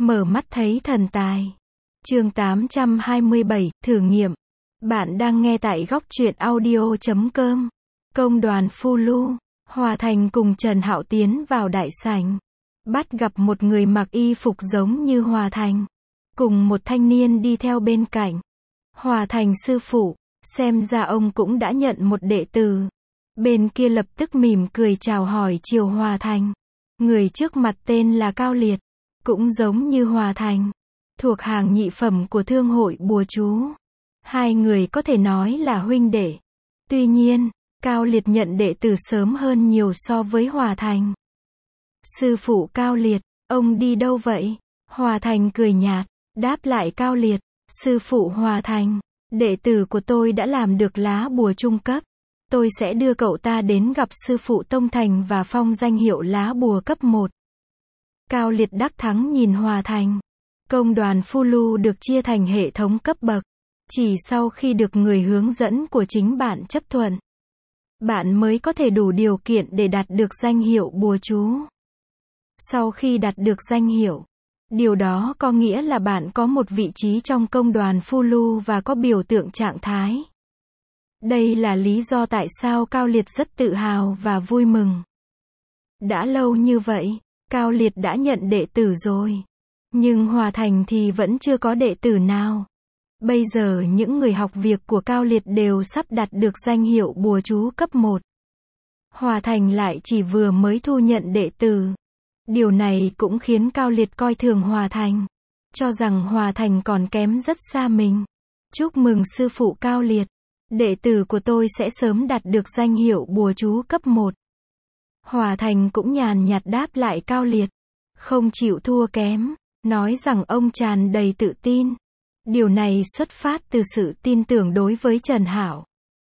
Mở mắt thấy thần tài. Chương 827, thử nghiệm. Bạn đang nghe tại góc truyện audio.com. Công đoàn Phu Lu, Hòa Thành cùng Trần Hạo tiến vào đại sảnh. Bắt gặp một người mặc y phục giống như Hòa Thành. Cùng một thanh niên đi theo bên cạnh. Hòa Thành sư phụ, xem ra ông cũng đã nhận một đệ tử. Bên kia lập tức mỉm cười chào hỏi chiều Hòa Thành. Người trước mặt tên là Cao Liệt. Cũng giống như Hòa Thành. Thuộc hàng nhị phẩm của thương hội bùa chú. Hai người có thể nói là huynh đệ. Tuy nhiên, Cao Liệt nhận đệ tử sớm hơn nhiều so với Hòa Thành. Sư phụ Cao Liệt, ông đi đâu vậy? Hòa Thành cười nhạt, đáp lại Cao Liệt. Sư phụ Hòa Thành, đệ tử của tôi đã làm được lá bùa trung cấp. Tôi sẽ đưa cậu ta đến gặp sư phụ Tông Thành và phong danh hiệu lá bùa cấp 1. Cao Liệt đắc thắng nhìn Hòa Thành. Công đoàn Phu Lu được chia thành hệ thống cấp bậc. Chỉ sau khi được người hướng dẫn của chính bạn chấp thuận, bạn mới có thể đủ điều kiện để đạt được danh hiệu bùa chú. Sau khi đạt được danh hiệu, điều đó có nghĩa là bạn có một vị trí trong công đoàn Phu Lu và có biểu tượng trạng thái. Đây là lý do tại sao Cao Liệt rất tự hào và vui mừng. Đã lâu như vậy, Cao Liệt đã nhận đệ tử rồi. Nhưng Hòa Thành thì vẫn chưa có đệ tử nào. Bây giờ những người học việc của Cao Liệt đều sắp đạt được danh hiệu bùa chú cấp 1. Hòa Thành lại chỉ vừa mới thu nhận đệ tử. Điều này cũng khiến Cao Liệt coi thường Hòa Thành. Cho rằng Hòa Thành còn kém rất xa mình. Chúc mừng sư phụ Cao Liệt. Đệ tử của tôi sẽ sớm đạt được danh hiệu bùa chú cấp 1. Hòa Thành cũng nhàn nhạt đáp lại Cao Liệt. Không chịu thua kém. Nói rằng ông tràn đầy tự tin. Điều này xuất phát từ sự tin tưởng đối với Trần Hạo.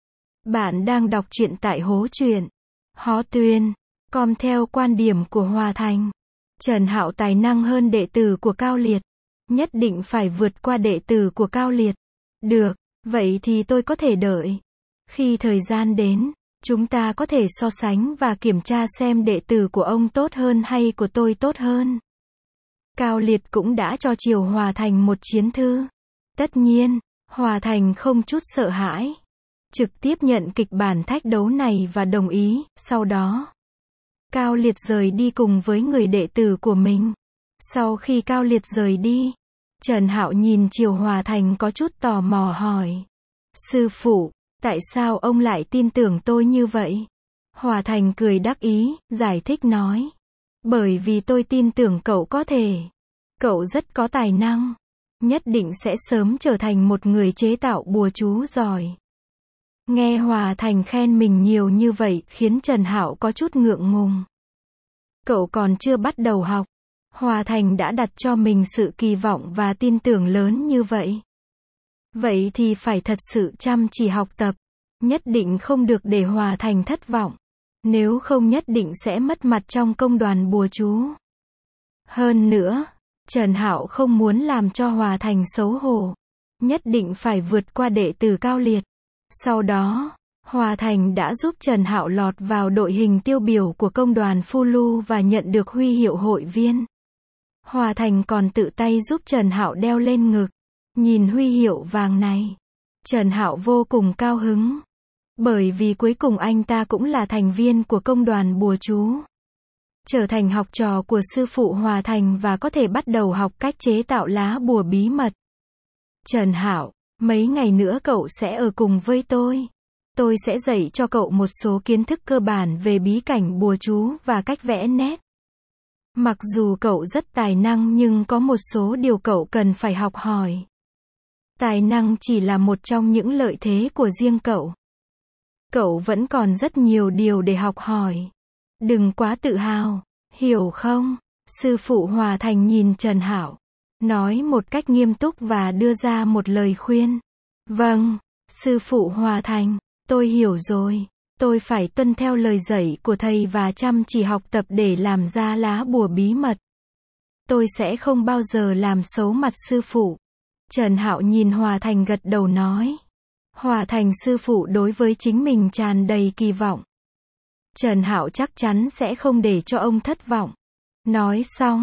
Bạn đang đọc truyện tại Hố Truyện. Hó Tuyên. Com theo quan điểm của Hòa Thành. Trần Hạo tài năng hơn đệ tử của Cao Liệt. Nhất định phải vượt qua đệ tử của Cao Liệt. Được, vậy thì tôi có thể đợi. Khi thời gian đến, chúng ta có thể so sánh và kiểm tra xem đệ tử của ông tốt hơn hay của tôi tốt hơn. Cao Liệt cũng đã cho chiều Hòa Thành một chiến thư. Tất nhiên, Hòa Thành không chút sợ hãi. Trực tiếp nhận kịch bản thách đấu này và đồng ý. Sau đó, Cao Liệt rời đi cùng với người đệ tử của mình. Sau khi Cao Liệt rời đi, Trần Hạo nhìn chiều Hòa Thành có chút tò mò hỏi. Sư phụ, tại sao ông lại tin tưởng tôi như vậy? Hòa Thành cười đắc ý, giải thích nói. Bởi vì tôi tin tưởng cậu có thể. Cậu rất có tài năng. Nhất định sẽ sớm trở thành một người chế tạo bùa chú giỏi. Nghe Hòa Thành khen mình nhiều như vậy khiến Trần Hạo có chút ngượng ngùng. Cậu còn chưa bắt đầu học. Hòa Thành đã đặt cho mình sự kỳ vọng và tin tưởng lớn như vậy. Vậy thì phải thật sự chăm chỉ học tập. Nhất định không được để Hòa Thành thất vọng. Nếu không nhất định sẽ mất mặt trong công đoàn bùa chú. Hơn nữa, Trần Hạo không muốn làm cho Hòa Thành xấu hổ. Nhất định phải vượt qua đệ tử Cao Liệt. Sau đó, Hòa Thành đã giúp Trần Hạo lọt vào đội hình tiêu biểu của công đoàn Phu Lu và nhận được huy hiệu hội viên. Hòa Thành còn tự tay giúp Trần Hạo đeo lên ngực. Nhìn huy hiệu vàng này, Trần Hạo vô cùng cao hứng. Bởi vì cuối cùng anh ta cũng là thành viên của công đoàn bùa chú. Trở thành học trò của sư phụ Hòa Thành và có thể bắt đầu học cách chế tạo lá bùa bí mật. Trần Hạo, mấy ngày nữa cậu sẽ ở cùng với tôi. Tôi sẽ dạy cho cậu một số kiến thức cơ bản về bí cảnh bùa chú và cách vẽ nét. Mặc dù cậu rất tài năng nhưng có một số điều cậu cần phải học hỏi. Tài năng chỉ là một trong những lợi thế của riêng cậu. Cậu vẫn còn rất nhiều điều để học hỏi. Đừng quá tự hào, hiểu không? Sư phụ Hòa Thành nhìn Trần Hạo, nói một cách nghiêm túc và đưa ra một lời khuyên. Vâng, sư phụ Hòa Thành, tôi hiểu rồi. Tôi phải tuân theo lời dạy của thầy và chăm chỉ học tập để làm ra lá bùa bí mật. Tôi sẽ không bao giờ làm xấu mặt sư phụ. Trần Hạo nhìn Hòa Thành gật đầu nói. Hòa Thành sư phụ đối với chính mình tràn đầy kỳ vọng. Trần Hạo chắc chắn sẽ không để cho ông thất vọng. Nói xong,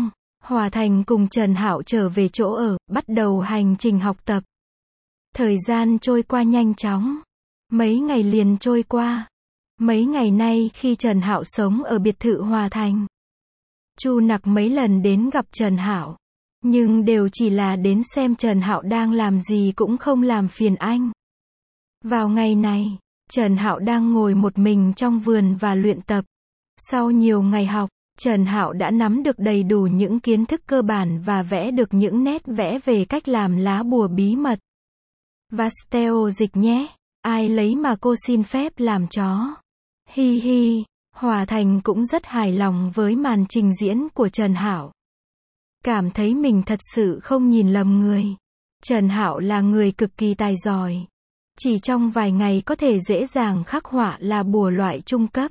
Hòa Thành cùng Trần Hạo trở về chỗ ở, bắt đầu hành trình học tập. Thời gian trôi qua nhanh chóng. Mấy ngày liền trôi qua. Mấy ngày nay khi Trần Hạo sống ở biệt thự Hòa Thành, Chu Nặc mấy lần đến gặp Trần Hạo, nhưng đều chỉ là đến xem Trần Hạo đang làm gì, cũng không làm phiền anh. Vào ngày này, Trần Hạo đang ngồi một mình trong vườn và luyện tập. Sau nhiều ngày học, Trần Hạo đã nắm được đầy đủ những kiến thức cơ bản và vẽ được những nét vẽ về cách làm lá bùa bí mật. Vasteo dịch nhé, ai lấy mà cô xin phép làm chó. Hi hi, Hòa Thành cũng rất hài lòng với màn trình diễn của Trần Hạo. Cảm thấy mình thật sự không nhìn lầm người. Trần Hạo là người cực kỳ tài giỏi. Chỉ trong vài ngày có thể dễ dàng khắc họa là bùa loại trung cấp.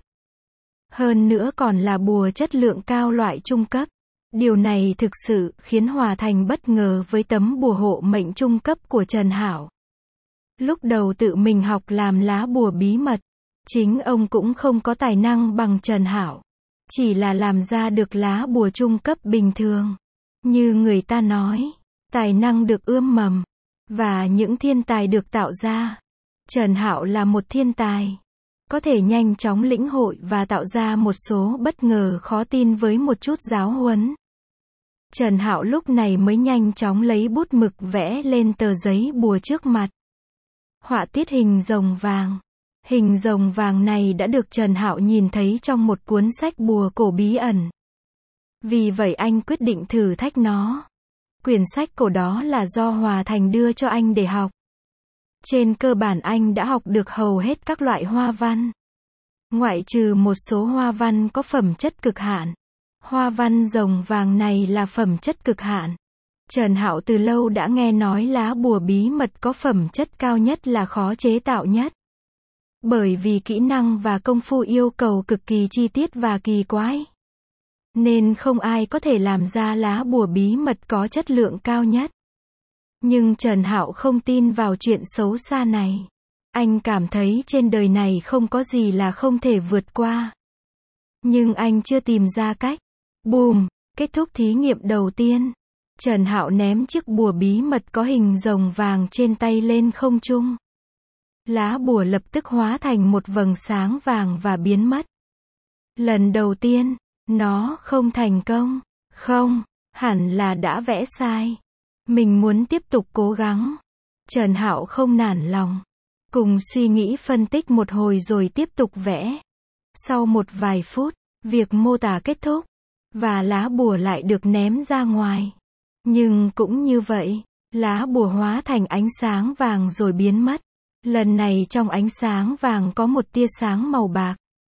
Hơn nữa còn là bùa chất lượng cao loại trung cấp. Điều này thực sự khiến Hòa Thành bất ngờ với tấm bùa hộ mệnh trung cấp của Trần Hạo. Lúc đầu tự mình học làm lá bùa bí mật, chính ông cũng không có tài năng bằng Trần Hạo. Chỉ là làm ra được lá bùa trung cấp bình thường. Như người ta nói, tài năng được ươm mầm, và những thiên tài được tạo ra. Trần Hạo là một thiên tài. Có thể nhanh chóng lĩnh hội và tạo ra một số bất ngờ khó tin với một chút giáo huấn. Trần Hạo lúc này mới nhanh chóng lấy bút mực vẽ lên tờ giấy bùa trước mặt. Họa tiết hình rồng vàng. Hình rồng vàng này đã được Trần Hạo nhìn thấy trong một cuốn sách bùa cổ bí ẩn. Vì vậy anh quyết định thử thách nó. Quyển sách cổ đó là do Hòa Thành đưa cho anh để học. Trên cơ bản anh đã học được hầu hết các loại hoa văn. Ngoại trừ một số hoa văn có phẩm chất cực hạn. Hoa văn rồng vàng này là phẩm chất cực hạn. Trần Hạo từ lâu đã nghe nói lá bùa bí mật có phẩm chất cao nhất là khó chế tạo nhất. Bởi vì kỹ năng và công phu yêu cầu cực kỳ chi tiết và kỳ quái. Nên không ai có thể làm ra lá bùa bí mật có chất lượng cao nhất. Nhưng Trần Hạo không tin vào chuyện xấu xa này. Anh cảm thấy trên đời này không có gì là không thể vượt qua. Nhưng anh chưa tìm ra cách. Bùm, kết thúc thí nghiệm đầu tiên. Trần Hạo ném chiếc bùa bí mật có hình rồng vàng trên tay lên không trung. Lá bùa lập tức hóa thành một vầng sáng vàng và biến mất. Lần đầu tiên, nó không thành công. Không, hẳn là đã vẽ sai. Mình muốn tiếp tục cố gắng. Trần Hạo không nản lòng. Cùng suy nghĩ phân tích một hồi rồi tiếp tục vẽ. Sau một vài phút, việc mô tả kết thúc. Và lá bùa lại được ném ra ngoài. Nhưng cũng như vậy, lá bùa hóa thành ánh sáng vàng rồi biến mất. Lần này trong ánh sáng vàng có một tia sáng màu bạc.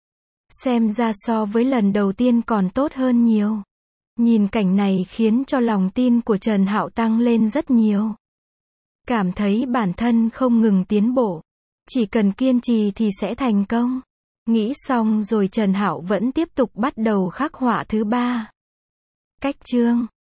Xem ra so với lần đầu tiên còn tốt hơn nhiều. Nhìn cảnh này khiến cho lòng tin của Trần Hạo tăng lên rất nhiều. Cảm thấy bản thân không ngừng tiến bộ. Chỉ cần kiên trì thì sẽ thành công. Nghĩ xong rồi Trần Hạo vẫn tiếp tục bắt đầu khắc họa thứ 3. Cách chương